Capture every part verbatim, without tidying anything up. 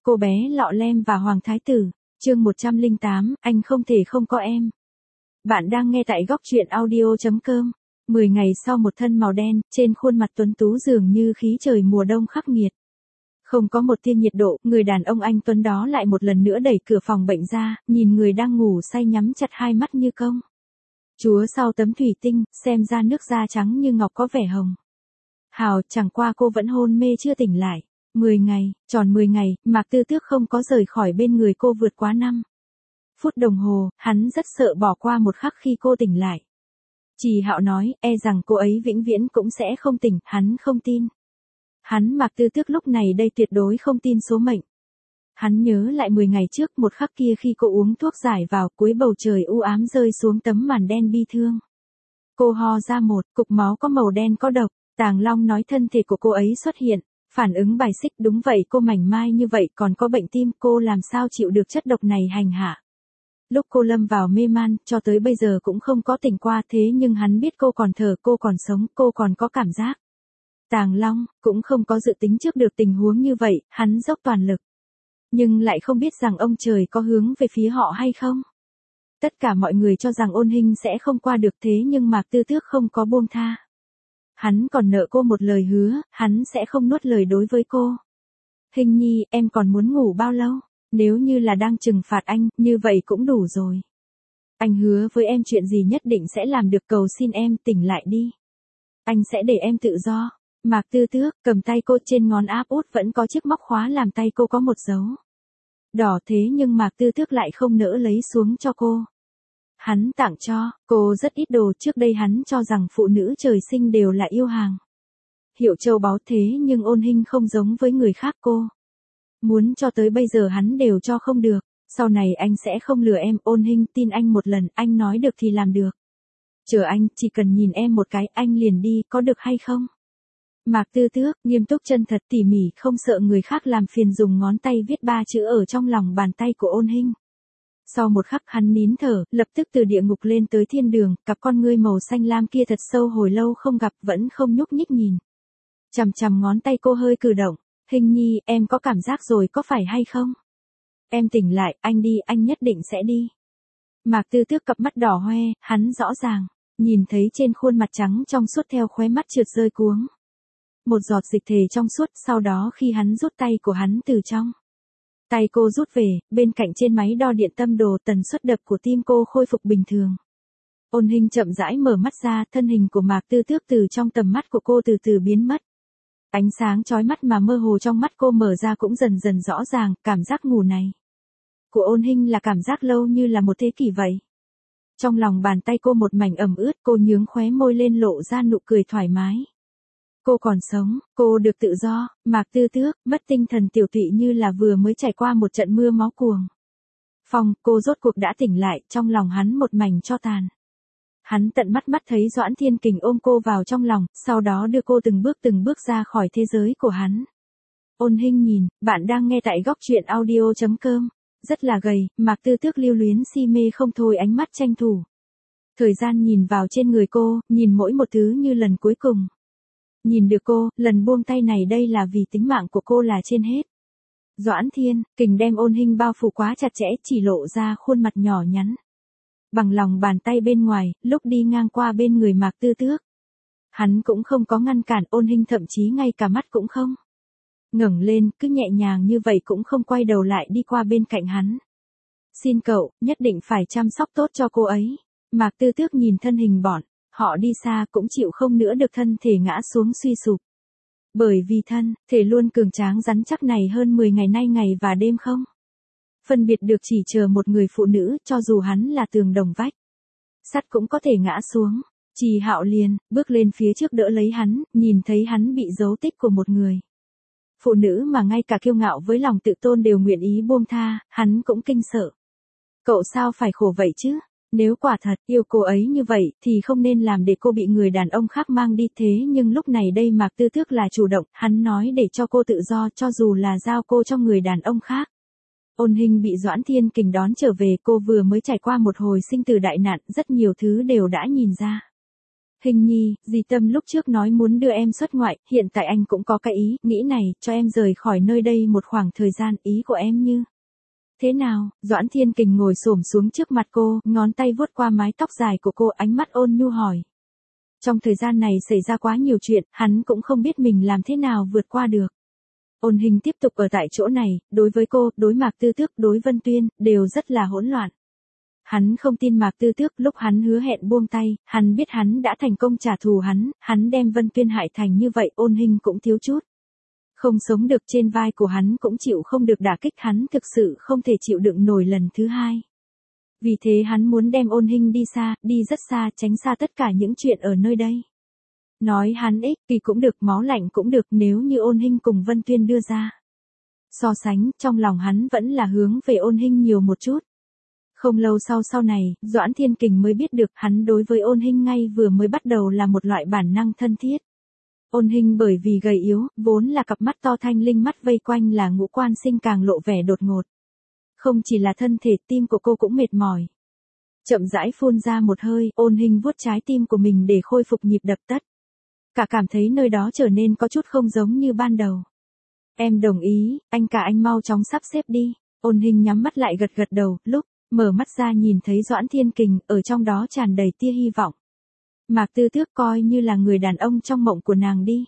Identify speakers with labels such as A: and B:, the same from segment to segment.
A: cô bé lọ lem và Hoàng Thái Tử, chương một trăm lẻ tám, anh không thể không có em. Bạn đang nghe tại góc truyện audio.com. mười ngày sau một thân màu đen, trên khuôn mặt tuấn tú dường như khí trời mùa đông khắc nghiệt. Không có một tia nhiệt độ, người đàn ông anh tuấn đó lại một lần nữa đẩy cửa phòng bệnh ra, nhìn người đang ngủ say nhắm chặt hai mắt như công. Chúa sau tấm thủy tinh, xem ra nước da trắng như ngọc có vẻ hồng. Hào, chẳng qua cô vẫn hôn mê chưa tỉnh lại. mười ngày, tròn mười ngày, Mạc Tư Tước không có rời khỏi bên người cô vượt quá năm phút đồng hồ, hắn rất sợ bỏ qua một khắc khi cô tỉnh lại. Trì Hạo nói, e rằng cô ấy vĩnh viễn cũng sẽ không tỉnh, hắn không tin. Hắn Mạc Tư Tước lúc này đây tuyệt đối không tin số mệnh. Hắn nhớ lại mười ngày trước, một khắc kia khi cô uống thuốc giải vào, cuối bầu trời u ám rơi xuống tấm màn đen bi thương. Cô ho ra một cục máu có màu đen có độc, Tàng Long nói thân thể của cô ấy xuất hiện phản ứng bài xích, đúng vậy, cô mảnh mai như vậy còn có bệnh tim, cô làm sao chịu được chất độc này hành hạ. Lúc cô lâm vào mê man, cho tới bây giờ cũng không có tỉnh qua, thế nhưng hắn biết cô còn thở, cô còn sống, cô còn có cảm giác. Tàng Long cũng không có dự tính trước được tình huống như vậy, hắn dốc toàn lực. Nhưng lại không biết rằng ông trời có hướng về phía họ hay không. Tất cả mọi người cho rằng Ôn Hinh sẽ không qua được, thế nhưng Mạc Tư Tước không có buông tha. Hắn còn nợ cô một lời hứa, hắn sẽ không nuốt lời đối với cô. Hinh nhi, em còn muốn ngủ bao lâu? Nếu như là đang trừng phạt anh, như vậy cũng đủ rồi. Anh hứa với em chuyện gì nhất định sẽ làm được, cầu xin em tỉnh lại đi. Anh sẽ để em tự do. Mạc Tư Tước cầm tay cô, trên ngón áp út vẫn có chiếc móc khóa làm tay cô có một dấu đỏ, thế nhưng Mạc Tư Tước lại không nỡ lấy xuống cho cô. Hắn tặng cho cô rất ít đồ, trước đây hắn cho rằng phụ nữ trời sinh đều là yêu hàng. Hiệu châu báu, thế nhưng Ôn Hinh không giống với người khác, cô muốn cho tới bây giờ hắn đều cho không được. Sau này anh sẽ không lừa em, Ôn Hinh tin anh một lần, anh nói được thì làm được. Chờ anh, chỉ cần nhìn em một cái, anh liền đi, có được hay không? Mạc Tư Tước nghiêm túc chân thật tỉ mỉ, không sợ người khác làm phiền, dùng ngón tay viết ba chữ ở trong lòng bàn tay của Ôn Hinh. Sau một khắc hắn nín thở, lập tức từ địa ngục lên tới thiên đường, cặp con ngươi màu xanh lam kia thật sâu, hồi lâu không gặp vẫn không nhúc nhích nhìn. Chằm chằm ngón tay cô hơi cử động. Hinh nhi, em có cảm giác rồi có phải hay không? Em tỉnh lại, anh đi, anh nhất định sẽ đi. Mạc Tư Tước cặp mắt đỏ hoe, hắn rõ ràng nhìn thấy trên khuôn mặt trắng trong suốt theo khóe mắt trượt rơi cuống một giọt dịch thể trong suốt, sau đó khi hắn rút tay của hắn từ trong tay cô rút về, bên cạnh trên máy đo điện tâm đồ, tần suất đập của tim cô khôi phục bình thường. Ôn Hinh chậm rãi mở mắt ra, thân hình của Mạc Tư Tước từ trong tầm mắt của cô từ từ biến mất. Ánh sáng chói mắt mà mơ hồ trong mắt cô mở ra cũng dần dần rõ ràng, cảm giác ngủ này của Ôn Hinh là cảm giác lâu như là một thế kỷ vậy. Trong lòng bàn tay cô một mảnh ẩm ướt, cô nhướng khóe môi lên lộ ra nụ cười thoải mái. Cô còn sống, cô được tự do. Mạc Tư Tước mất tinh thần tiểu tụy như là vừa mới trải qua một trận mưa máu cuồng phong, cô rốt cuộc đã tỉnh lại, trong lòng hắn một mảnh tro tàn. Hắn tận mắt mắt thấy Doãn Thiên Kình ôm cô vào trong lòng, sau đó đưa cô từng bước từng bước ra khỏi thế giới của hắn. Ôn Hinh nhìn, bạn đang nghe tại góc truyện audio.com. Rất là gầy, Mạc Tư Tước lưu luyến si mê không thôi, ánh mắt tranh thủ thời gian nhìn vào trên người cô, nhìn mỗi một thứ như lần cuối cùng nhìn được cô, lần buông tay này đây là vì tính mạng của cô là trên hết. Doãn Thiên Kình đem Ôn Hinh bao phủ quá chặt chẽ, chỉ lộ ra khuôn mặt nhỏ nhắn bằng lòng bàn tay bên ngoài, lúc đi ngang qua bên người Mạc Tư Tước. Hắn cũng không có ngăn cản Ôn Hinh, thậm chí ngay cả mắt cũng không ngẩng lên, cứ nhẹ nhàng như vậy cũng không quay đầu lại đi qua bên cạnh hắn. Xin cậu, nhất định phải chăm sóc tốt cho cô ấy. Mạc Tư Tước nhìn thân hình bọn họ đi xa cũng chịu không nữa được thân thể ngã xuống suy sụp. Bởi vì thân thể luôn cường tráng rắn chắc này hơn mười ngày nay ngày và đêm không phân biệt được, chỉ chờ một người phụ nữ, cho dù hắn là tường đồng vách sắt cũng có thể ngã xuống. Trì Hạo liền bước lên phía trước đỡ lấy hắn, nhìn thấy hắn bị dấu tích của một người phụ nữ mà ngay cả kiêu ngạo với lòng tự tôn đều nguyện ý buông tha, hắn cũng kinh sợ. Cậu sao phải khổ vậy chứ? Nếu quả thật yêu cô ấy như vậy, thì không nên làm để cô bị người đàn ông khác mang đi, thế nhưng lúc này đây Mạc Tư Tước là chủ động, hắn nói để cho cô tự do, cho dù là giao cô cho người đàn ông khác. Ôn Hinh bị Doãn Thiên Kình đón trở về, cô vừa mới trải qua một hồi sinh tử đại nạn, rất nhiều thứ đều đã nhìn ra. Hình nhi, dì Tâm lúc trước nói muốn đưa em xuất ngoại, hiện tại anh cũng có cái ý, nghĩ này, cho em rời khỏi nơi đây một khoảng thời gian, ý của em như. Thế nào? Doãn Thiên Kình ngồi xổm xuống trước mặt cô, ngón tay vuốt qua mái tóc dài của cô, ánh mắt ôn nhu hỏi. Trong thời gian này xảy ra quá nhiều chuyện, hắn cũng không biết mình làm thế nào vượt qua được. Ôn Hình tiếp tục ở tại chỗ này, đối với cô, đối Mạc Tư Tước, đối Vân Tuyên, đều rất là hỗn loạn. Hắn không tin Mạc Tư Tước, lúc hắn hứa hẹn buông tay, hắn biết hắn đã thành công trả thù hắn, hắn đem Vân Tuyên hại thành như vậy, Ôn Hình cũng thiếu chút. Không sống được, trên vai của hắn cũng chịu không được đả kích, hắn thực sự không thể chịu đựng nổi lần thứ hai. Vì thế hắn muốn đem Ôn Hình đi xa, đi rất xa, tránh xa tất cả những chuyện ở nơi đây. Nói hắn ích kỷ cũng được, máu lạnh cũng được, nếu như Ôn Hình cùng Vân Tuyên đưa ra. So sánh, trong lòng hắn vẫn là hướng về Ôn Hình nhiều một chút. Không lâu sau sau này, Doãn Thiên Kình mới biết được hắn đối với Ôn Hình ngay vừa mới bắt đầu là một loại bản năng thân thiết. Ôn Hình bởi vì gầy yếu, vốn là cặp mắt to thanh linh, mắt vây quanh là ngũ quan sinh càng lộ vẻ đột ngột. Không chỉ là thân thể, tim của cô cũng mệt mỏi. Chậm rãi phun ra một hơi, Ôn Hình vuốt trái tim của mình để khôi phục nhịp đập tất. Cả cảm thấy nơi đó trở nên có chút không giống như ban đầu. Em đồng ý, anh cả anh mau chóng sắp xếp đi. Ôn Hình nhắm mắt lại gật gật đầu, lúc mở mắt ra nhìn thấy Doãn Thiên Kình, ở trong đó tràn đầy tia hy vọng. Mạc Tư Tước coi như là người đàn ông trong mộng của nàng đi.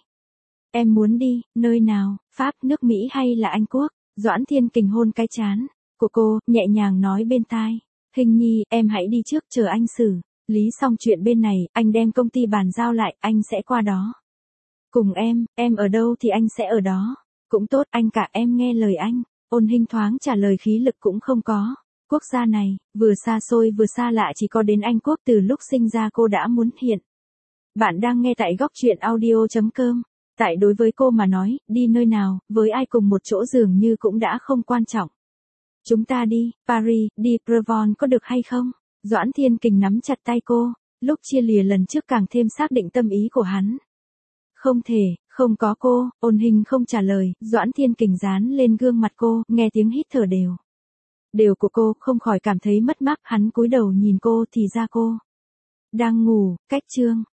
A: Em muốn đi, nơi nào, Pháp, nước Mỹ hay là Anh Quốc? Doãn Thiên Kình hôn cái trán của cô, nhẹ nhàng nói bên tai. Hình nhi, em hãy đi trước, chờ anh xử lý xong chuyện bên này, anh đem công ty bàn giao lại, anh sẽ qua đó. Cùng em, em ở đâu thì anh sẽ ở đó. Cũng tốt, anh cả, em nghe lời anh. Ôn Hình thoáng trả lời, khí lực cũng không có. Quốc gia này, vừa xa xôi vừa xa lạ, chỉ có đến Anh Quốc, từ lúc sinh ra cô đã muốn hiện. Bạn đang nghe tại góc truyện audio chấm com. Tại đối với cô mà nói, đi nơi nào, với ai cùng một chỗ dường như cũng đã không quan trọng. Chúng ta đi, Paris, đi Provence có được hay không? Doãn Thiên Kình nắm chặt tay cô, lúc chia lìa lần trước càng thêm xác định tâm ý của hắn. Không thể, không có cô, Ôn Hình không trả lời, Doãn Thiên Kình dán lên gương mặt cô, nghe tiếng hít thở đều. Đều của cô, không khỏi cảm thấy mất mát, hắn cúi đầu nhìn cô thì ra cô đang ngủ. Cách chương